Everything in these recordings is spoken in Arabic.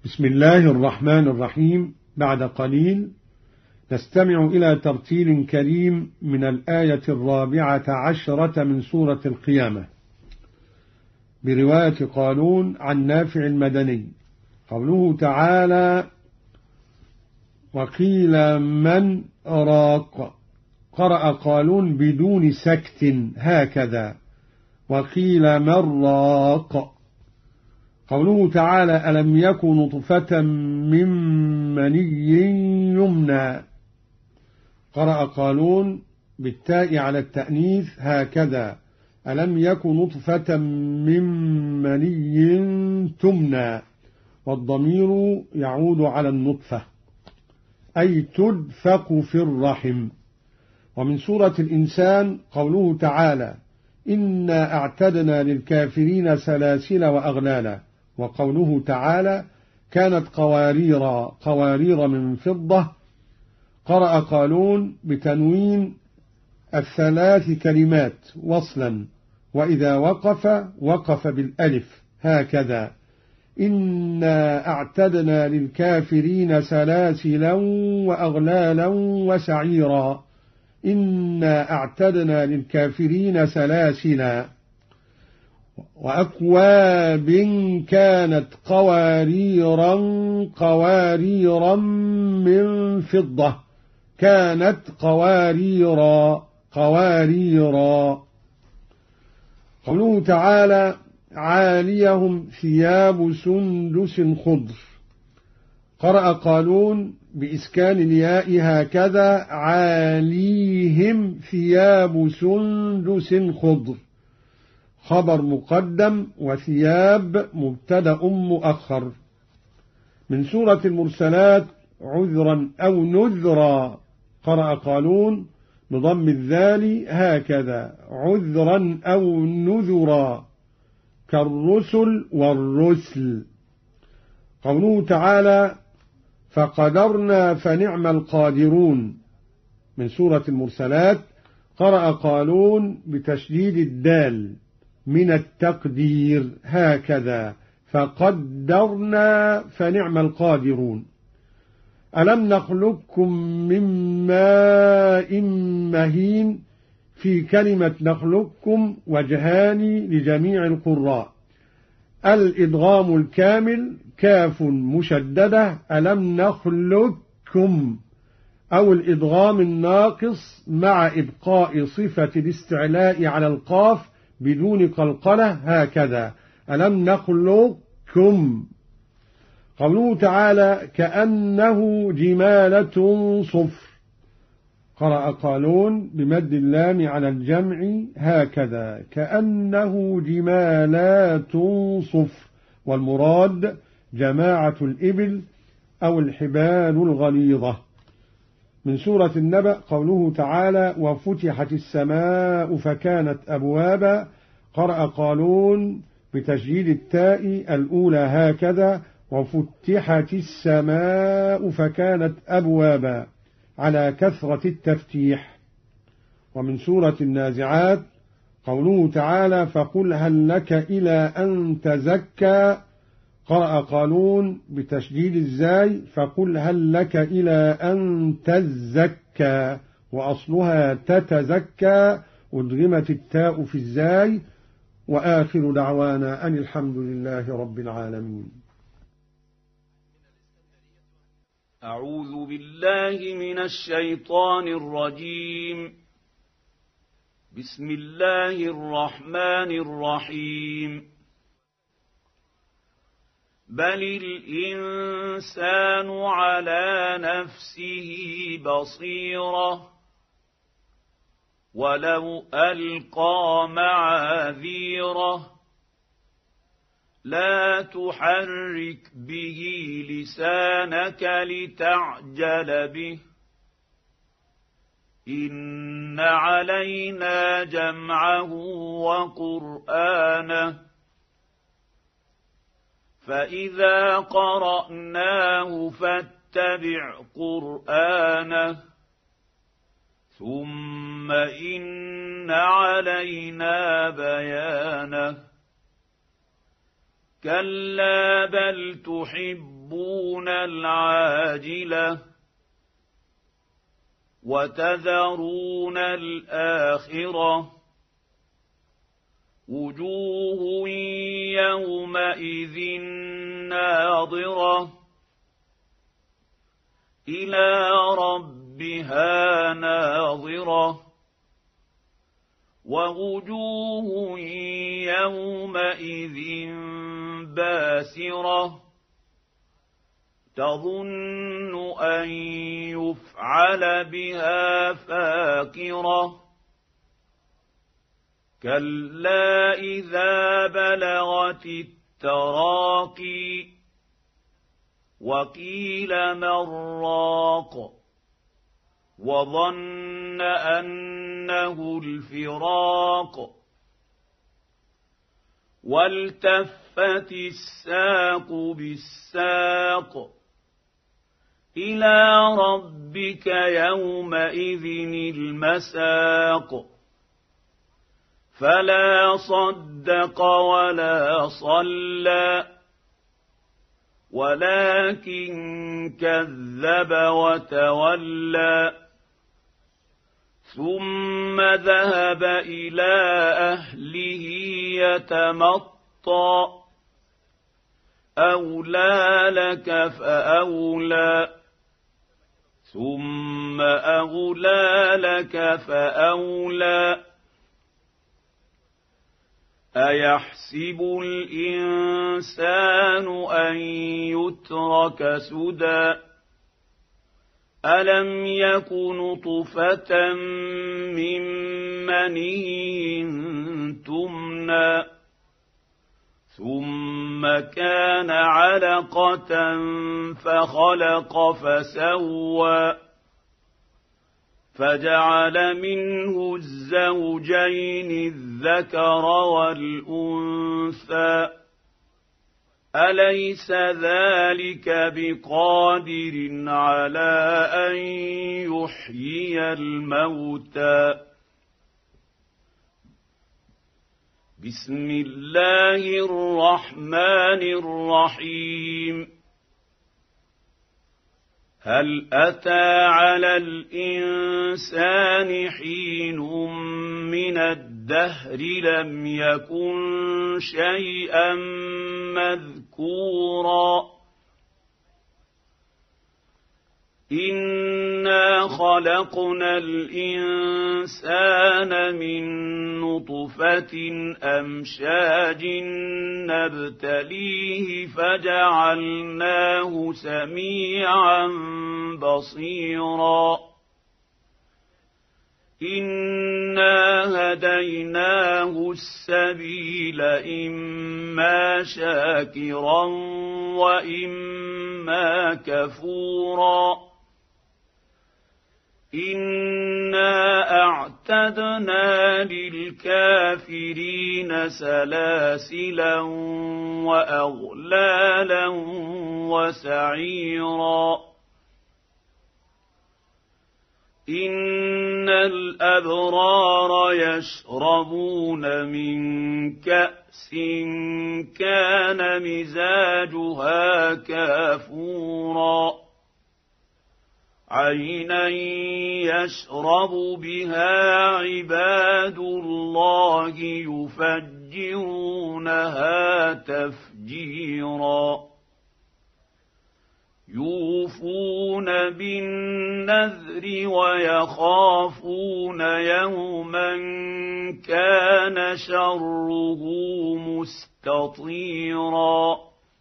بسم الله الرحمن الرحيم. بعد قليل نستمع إلى ترتيل كريم من الآية 14 من سورة القيامة برواية قالون عن نافع المدني. قوله تعالى: وقيل من راق. قرأ قالون بدون سكت هكذا: وقيل من راق. قوله تعالى: ألم يكن نطفة من مني يمنى. قرأ قالون بالتاء على التأنيث هكذا: ألم يكن نطفة من مني تمنى، والضمير يعود على النطفة أي تدفق في الرحم. ومن سورة الإنسان قوله تعالى: إنا أعتدنا للكافرين سلاسل وأغلالا. وقوله تعالى: كانت قوارير من فضة. قرأ قالون بتنوين الثلاث كلمات وصلا، وإذا وقف بالألف هكذا: إنا أعتدنا للكافرين سلاسلا وأغلالا وسعيرا. إنا أعتدنا للكافرين سلاسلا. وأكواب كانت قواريرا من فضة. كانت قواريرا. قوله تعالى: عاليهم ثياب سندس خضر. قرأ قالون بإسكان الياء هكذا: عاليهم ثياب سندس خضر. خبر مقدم وثياب مبتدأ مؤخر. من سورة المرسلات عذرا أو نذرا. قرأ قالون بضم الذال هكذا: عذرا أو نذرا، كالرسل والرسل. قوله تعالى: فقدرنا فنعم القادرون. من سورة المرسلات قرأ قالون بتشديد الدال من التقدير هكذا: فقدرنا فنعم القادرون. ألم نخلقكم من ماء مهين. في كلمة نخلقكم وجهان لجميع القراء: الإدغام الكامل كاف مشددة ألم نخلقكم، أو الإدغام الناقص مع إبقاء صفة الاستعلاء على القاف بدون قلقلة هكذا: ألم نخلقكم. قوله تعالى: كأنه جمالة صفر. قرأ قالون بمد اللام على الجمع هكذا: كأنه جمالات صفر، والمراد جماعة الإبل أو الحبال الغليظة. من سورة النبأ قوله تعالى: وفتحت السماء فكانت أبوابا. قرأ قالون بتشديد التاء الأولى هكذا: وفتحت السماء فكانت أبوابا، على كثرة التفتيح. ومن سورة النازعات قوله تعالى: فقل هل لك إلى أن تزكى. قرأ قالون بتشديد الزاي: فقل هل لك إلى أن تزكى، وأصلها تتزكى، أدغمت التاء في الزاي. وآخر دعوانا أن الحمد لله رب العالمين. أعوذ بالله من الشيطان الرجيم. بسم الله الرحمن الرحيم. بل الإنسان على نفسه بصيرة، ولو ألقى معاذيره. لا تحرك به لسانك لتعجل به. إن علينا جمعه وقرآنه، فإذا قرأناه فاتبع قرآنه. ثم إن علينا بيانه. كلا بل تحبون العاجلة وتذرون الآخرة وجوه يومئذ ناظرة إلى ربها ناظرة ووجوه يومئذ باسرة تظن أن يفعل بها فاقرة كلا إذا بلغت التراقي وقيل من راق وظن أنه الفراق والتفت الساق بالساق إلى ربك يومئذ المساق فلا صدق ولا صلى ولكن كذب وتولى ثم ذهب إلى أهله يتمطى أولى لك فأولى ثم أولى لك فأولى أيحسب الإنسان أن يترك سدى ألم يك نطفة من مني تمنى ثم كان علقة فخلق فسوى فجعل منه الزوجين الذكر والأنثى أليس ذلك بقادر على أن يحيي الموتى بسم الله الرحمن الرحيم هل أتى على الإنسان حين من الدهر لم يكن شيئا مذكورا إنا خلقنا الإنسان من نطفة أمشاج نبتليه فجعلناه سميعا بصيرا إنا هديناه السبيل إما شاكرا وإما كفورا إنا أعتدنا للكافرين سلاسلا وأغلالا وسعيرا إن الأبرار يشربون من كأس كان مزاجها كافورا عينا يشرب بها عباد الله يفجرونها تفجيرا يوفون بالنذر ويخافون يوما كان شره مستطيرا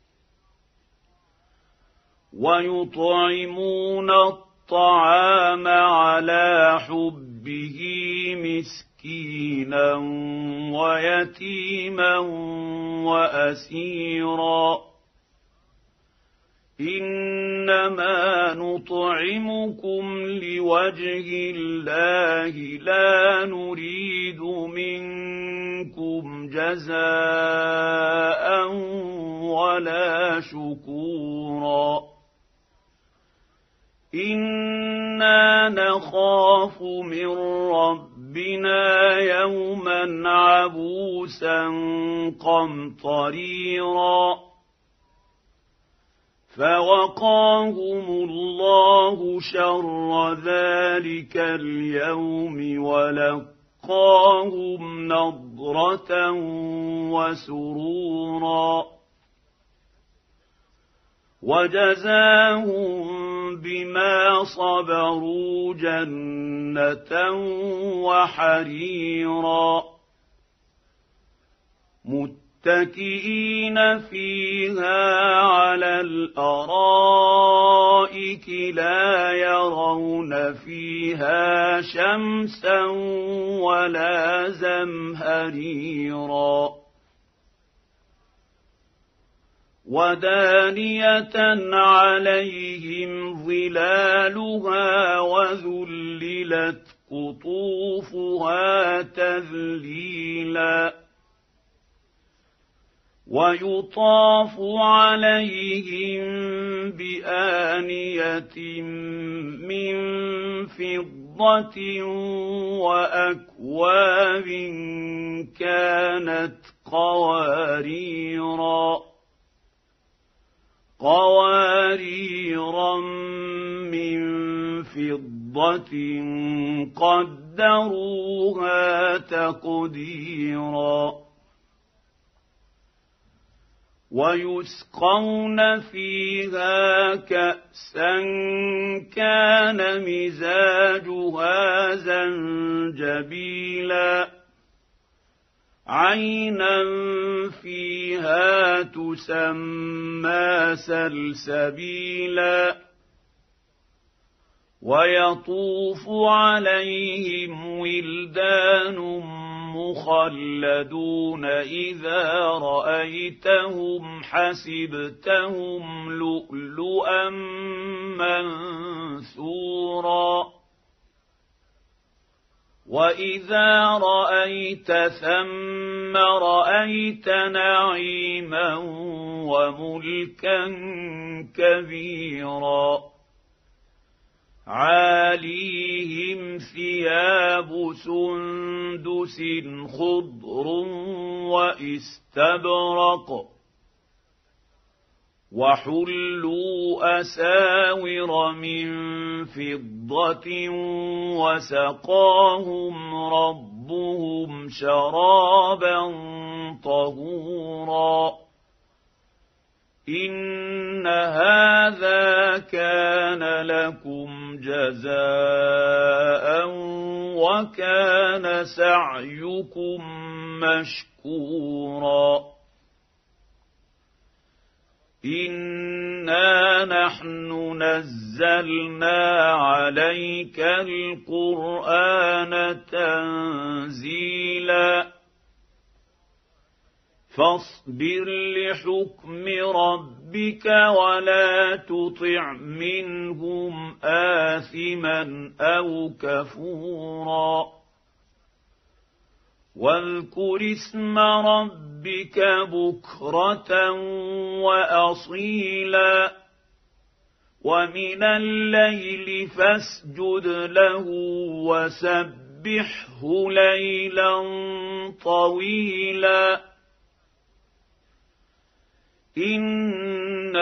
ويطعمون الطعام على حبه مسكينا ويتيما وأسيرا إنما نطعمكم لوجه الله لا نريد منكم جزاء ولا شكورا إنا نخاف من ربنا ربنا يوما عبوسا قمطريرا فوقاهم الله شر ذلك اليوم ولقاهم نضرة وسرورا وجزاهم بما صبروا جنة وحريرا متكئين فيها على الأرائك لا يرون فيها شمسا ولا زمهريرا ودانية عليهم ظلالها وذللت قطوفها تذليلا ويطاف عليهم بآنية من فضة وأكواب كانت قواريرا من فضة قدروها تقديرا ويسقون فيها كأسا كان مزاجها زنجبيلا عينا فيها تسمى سلسبيلا ويطوف عليهم ولدان مخلدون إذا رأيتهم حسبتهم لؤلؤا منثورا وإذا رأيت ثم رأيت نعيما وملكا كبيرا عاليهم ثياب سندس خضر واستبرق وحلوا أساور من فضة وسقاهم ربهم شرابا طهورا إن هذا كان لكم جزاء وكان سعيكم مشكورا إنا نحن نزلنا عليك القرآن تنزيلا فاصبر لحكم ربك ولا تطع منهم آثما أو كفورا واذكر اسم ربك بكرة وأصيلا ومن الليل فاسجد له وسبحه ليلا طويلا إن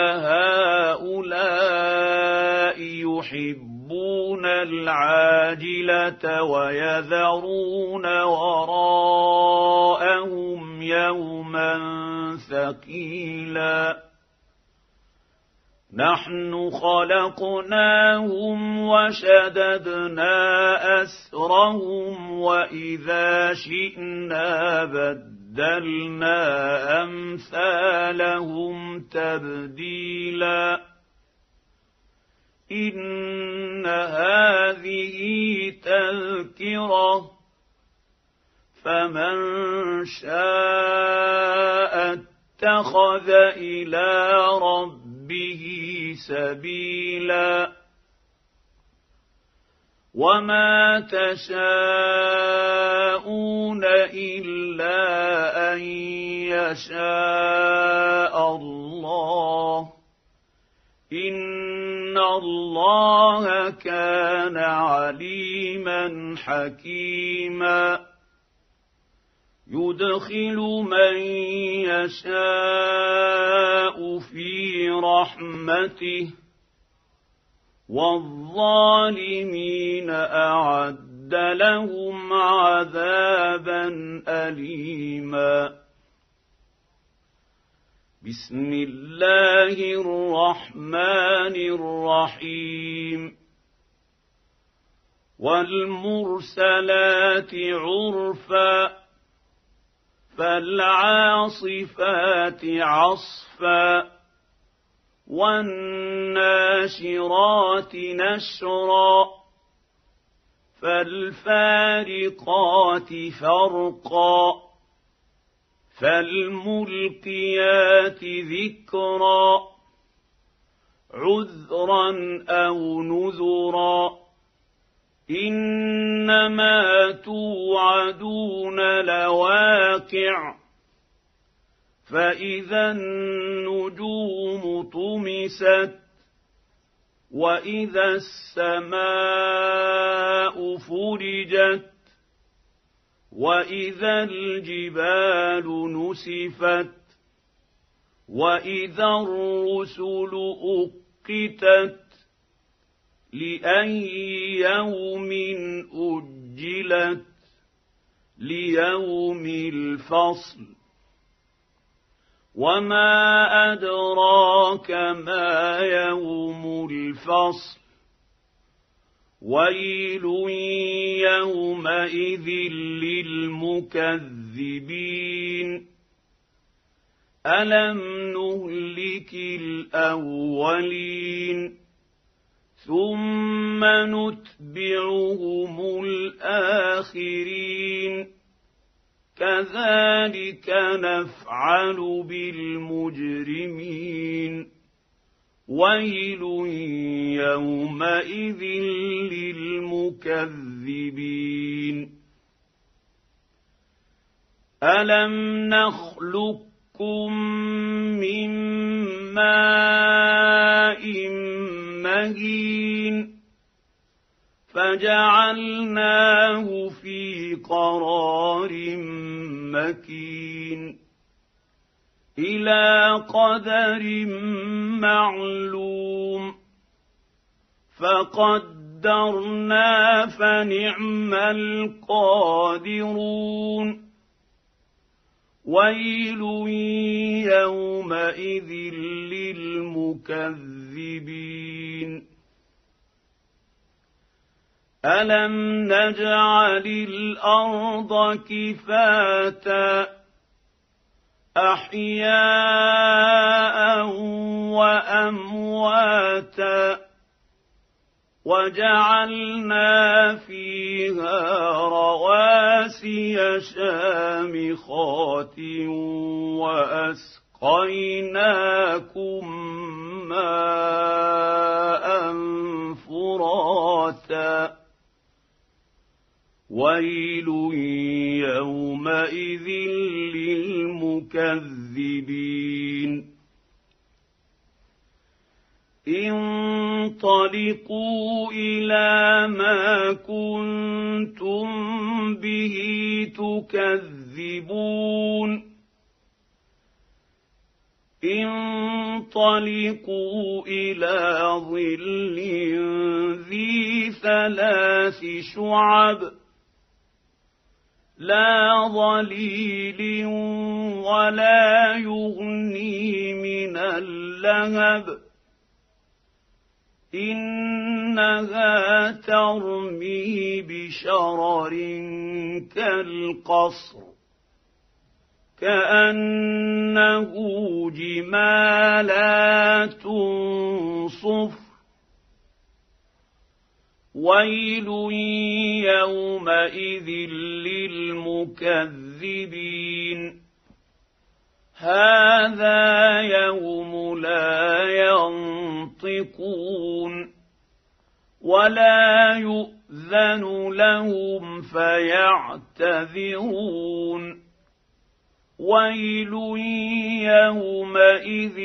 هؤلاء يحبون العاجلة ويذرون وراءهم يوما ثقيلا نحن خلقناهم وشددنا أسرهم وإذا شئنا بدلنا أمثالهم تبديلا إن هذه تذكرة فمن شاء اتخذ إلى ربه سبيلا وما تشاءون إلا أن يشاء الله إن إن الله كان عليما حكيما يدخل من يشاء في رحمته والظالمين أعد لهم عذابا أليما بسم الله الرحمن الرحيم والمرسلات عرفا فالعاصفات عصفا والناشرات نشرا فالفارقات فرقا فالملقيات ذكرا عذرا أو نذرا إنما توعدون لواقع فإذا النجوم طمست وإذا السماء فرجت وإذا الجبال نسفت وإذا الرسل أقتت لأي يوم أجلت ليوم الفصل وما أدراك ما يوم الفصل ويل يومئذ للمكذبين ألم نهلك الأولين ثم نتبعهم الآخرين كذلك نفعل بالمجرمين ويل يومئذ للمكذبين ألم نخلقكم من ماء مهين فجعلناه في قرار مكين إلى قدر معلوم فقدرنا فنعم القادرون ويل يومئذ للمكذبين ألم نجعل الأرض كفاتا أحياء وأمواتا وجعلنا فيها رواسي شامخات وأسقيناكم ماء فراتا ويل يومئذ للمكذبين انطلقوا إلى ما كنتم به تكذبون انطلقوا إلى ظل ذي 3 شعب لا ظليل ولا يغني من اللهب إنها ترمي بشرر كالقصر كأنه جمالات صفر ويل يومئذ للمكذبين هذا يوم لا ينطقون ولا يؤذن لهم فيعتذرون ويل يومئذ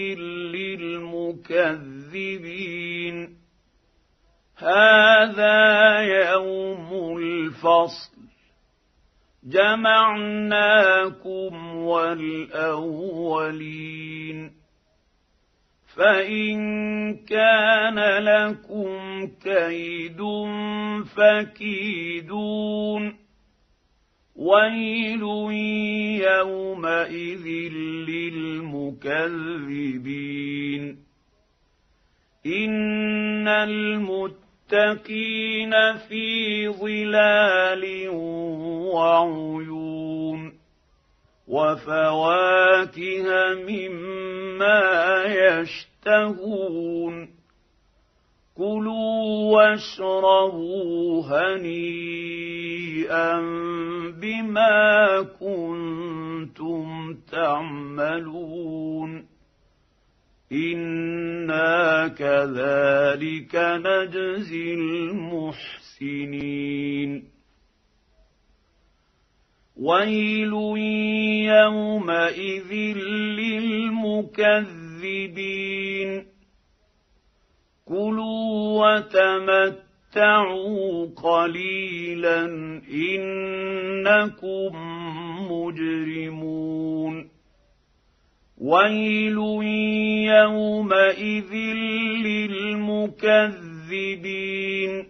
للمكذبين هذا يوم الفصل جمعناكم والأولين فإن كان لكم كيد فكيدون ويل يومئذ للمكذبين إن المتقين في ظلال وعيون وفواكه مما يشتهون كلوا واشربوا هنيئا بما كنتم تعملون إنا كذلك نجزي المحسنين ويل يومئذ للمكذبين كلوا وتمتعوا قليلا إنكم مجرمون ويل يومئذ للمكذبين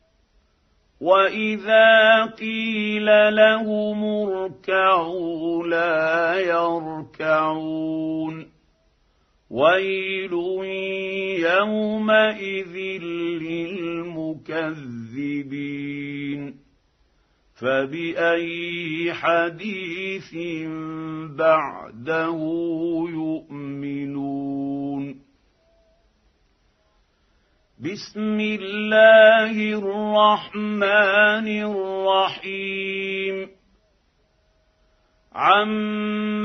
وإذا قيل لهم اركعوا لا يركعون ويل يومئذ للمكذبين فبأي حديث بعده يؤمنون بسم الله الرحمن الرحيم عَمَّ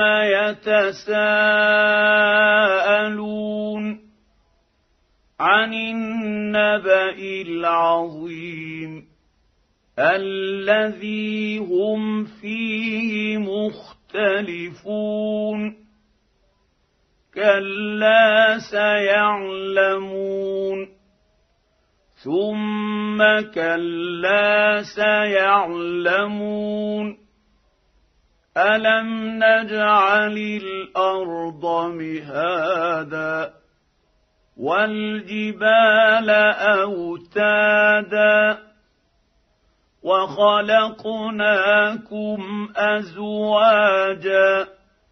يتساءلون عن النبأ العظيم الذي هم فيه مختلفون كلا سيعلمون ثم كلا سيعلمون ألم نجعل الأرض مهادا والجبال أوتادا وخلقناكم أزواجا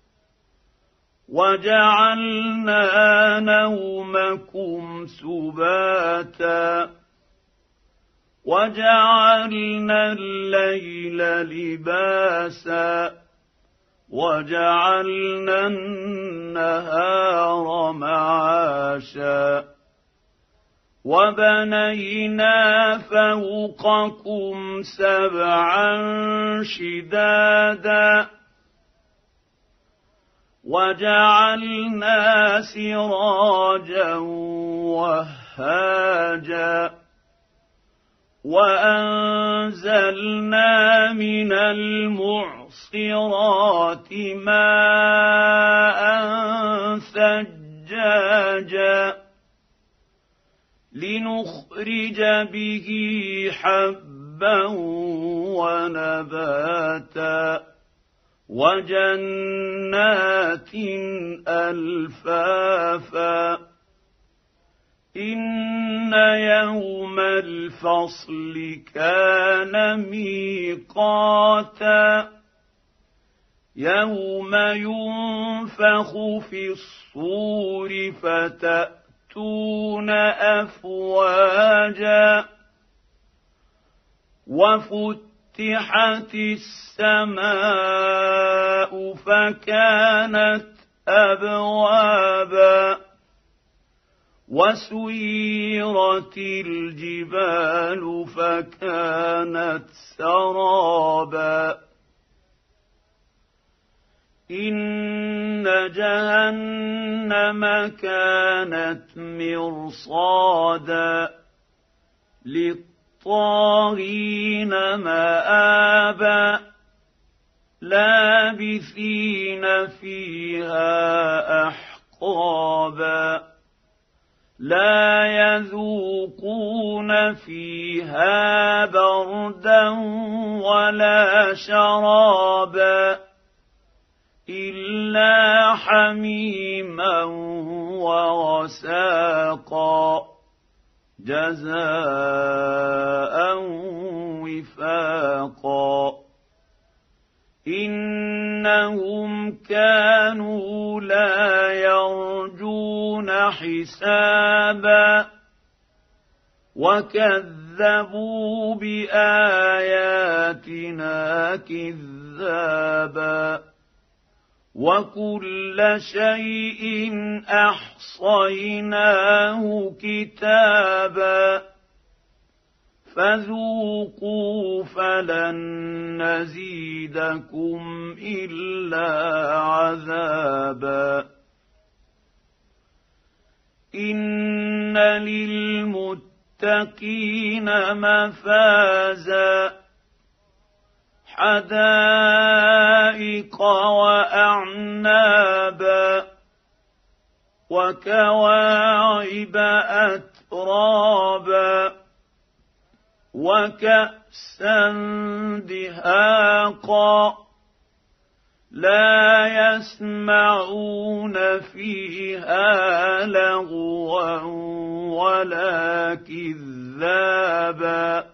وجعلنا نومكم سباتا وجعلنا الليل لباسا وجعلنا النهار معاشا وبنينا فوقكم سبعا شدادا وجعلنا سراجا وهاجا وأنزلنا من المعصرات ماء ثجاجا لنخرج به حبا ونباتا وجنات ألفافا إن يوم الفصل كان ميقاتا يوم ينفخ في الصور فتأتون أفواجا وفتحت السماء فكانت أبوابا وسيرت الجبال فكانت سرابا إن جهنم كانت مرصادا للطاغين مآبا لابثين فيها أحقابا لا يذوقون فيها بردا ولا شرابا إلا حميما وغساقا جزاء وفاقا إنهم كانوا لا يرجون حسابا وكذبوا بآياتنا كذابا وكل شيء أحصيناه كتابا فذوقوا فلن نزيدكم إلا عذابا إن للمتقين مفازا حدائق وأعنابا وكواعب أترابا وكأسا دهاقا لا يسمعون فيها لغوا ولا كذابا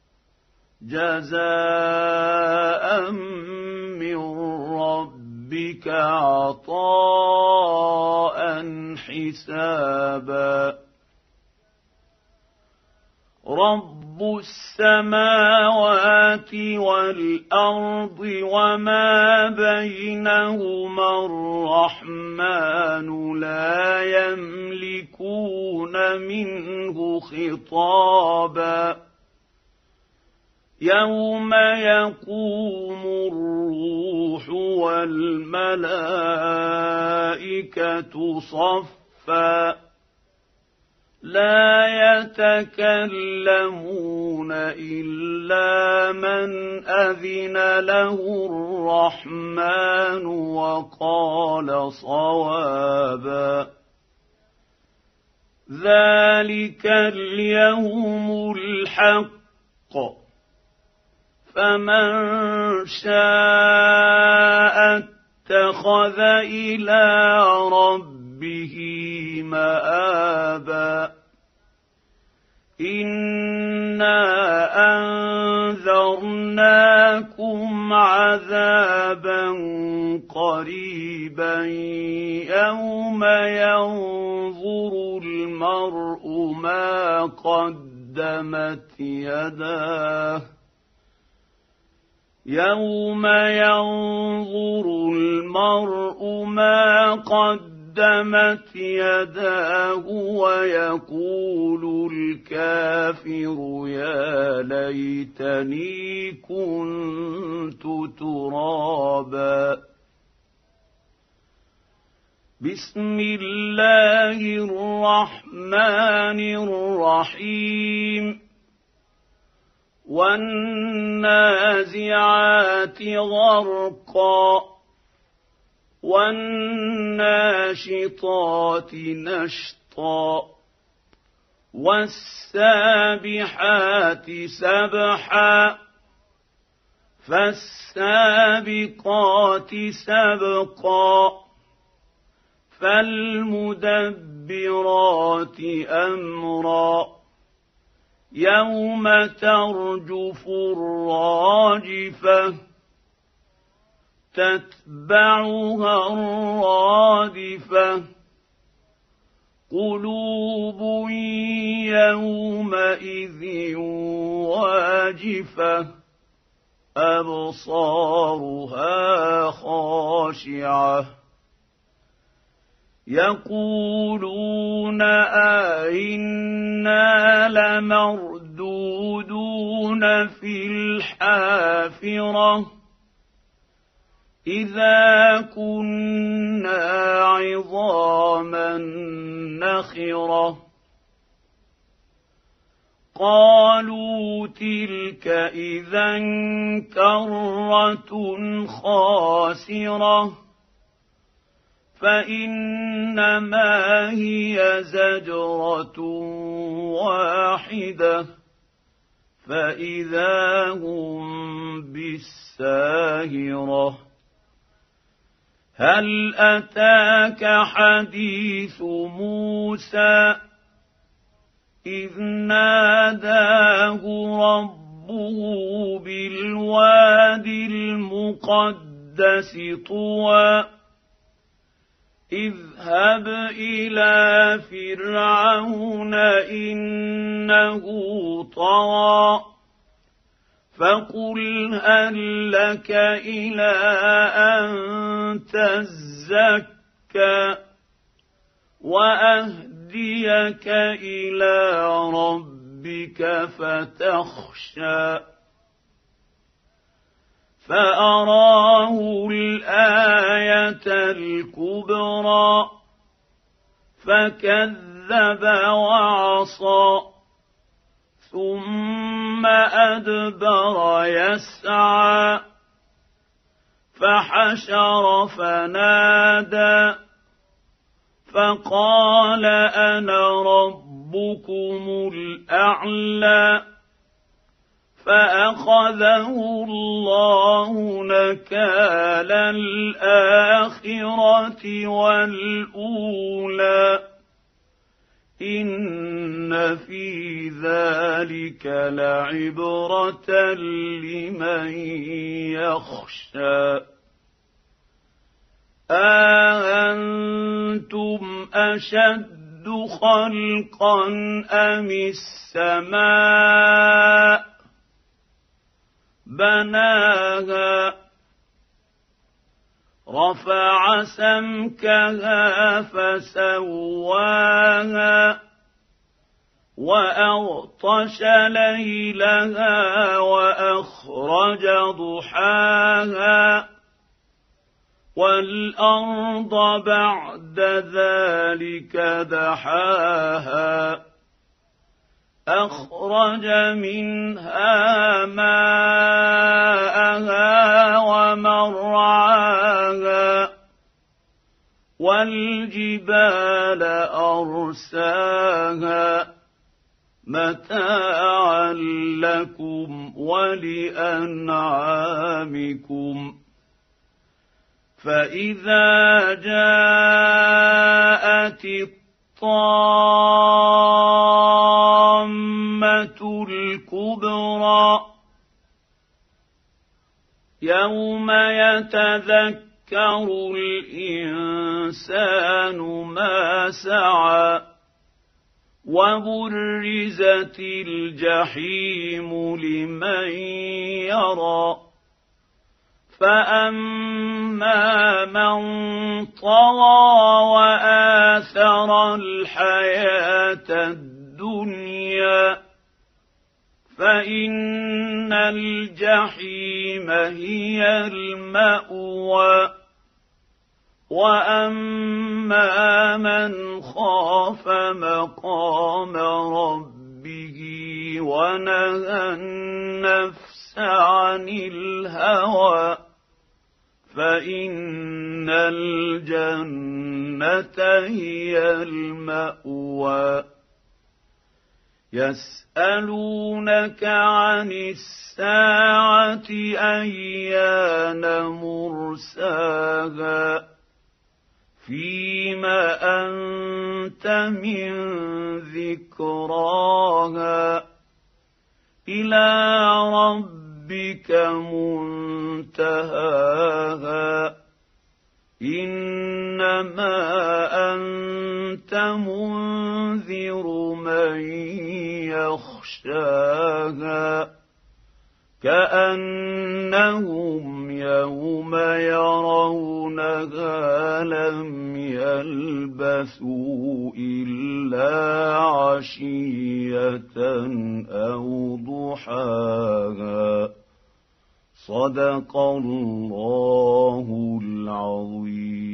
جزاء من ربك عطاء حسابا رب السماوات والأرض وما بينهما الرحمن لا يملكون منه خطابا يوم يقوم الروح والملائكة صفا لا يتكلمون إلا من أذن له الرحمن وقال صوابا ذلك اليوم الحق فمن شاء اتخذ إلى ربه مآبا إنا أنذرناكم عذابا قريبا يوم ينظر المرء ما قدمت يداه يوم ينظر المرء ما قدمت يداه ويقول الكافر يا ليتني كنت ترابا بسم الله الرحمن الرحيم والنازعات غرقا والناشطات نشطا والسابحات سبحا فالسابقات سبقا فالمدبرات أمرا يوم ترجف الراجفة تتبعها الرادفة قلوب يومئذ واجفة أبصارها خاشعة يقولون أئنا لمردودون في الحافرة إذا كنا عظاما نخرة قالوا تلك إذا كرة خاسرة فإنما هي زجرة واحدة فإذا هم بالساهرة هل أتاك حديث موسى إذ ناداه ربه بالوادي المقدس طوى اذهب إلى فرعون إنه طغى فقل هل لك إلى أن تزكى وأهديك إلى ربك فتخشى فأراه الآية الكبرى فكذب وعصى ثم أدبر يسعى فحشر فنادى فقال أنا ربكم الأعلى فأخذه الله نكال الآخرة والأولى إن في ذلك لعبرة لمن يخشى أأنتم أشد خلقا أم السماء بناها رفع سمكها فسواها وأغطش ليلها وأخرج ضحاها والأرض بعد ذلك دحاها أخرج منها ماءها ومرعاها والجبال أرساها متاعا لكم ولأنعامكم فإذا جاءت الطامة الكبرى يوم يتذكر الإنسان ما سعى وبرزت الجحيم لمن يرى فأما من طغى وآثر الحياة الدنيا فإن الجحيم هي المأوى وأما من خاف مقام ربه ونهى النفس عن الهوى فإن الجنة هي المأوى يسألونك عن الساعة أيان مرساها فيما أنت من ذكراها إلى ربك منتهاها إنما أنت منذر من يخشاها كأنهم يوم يرونها لم يلبثوا إلا عشية أو ضحاها صدق الله العظيم.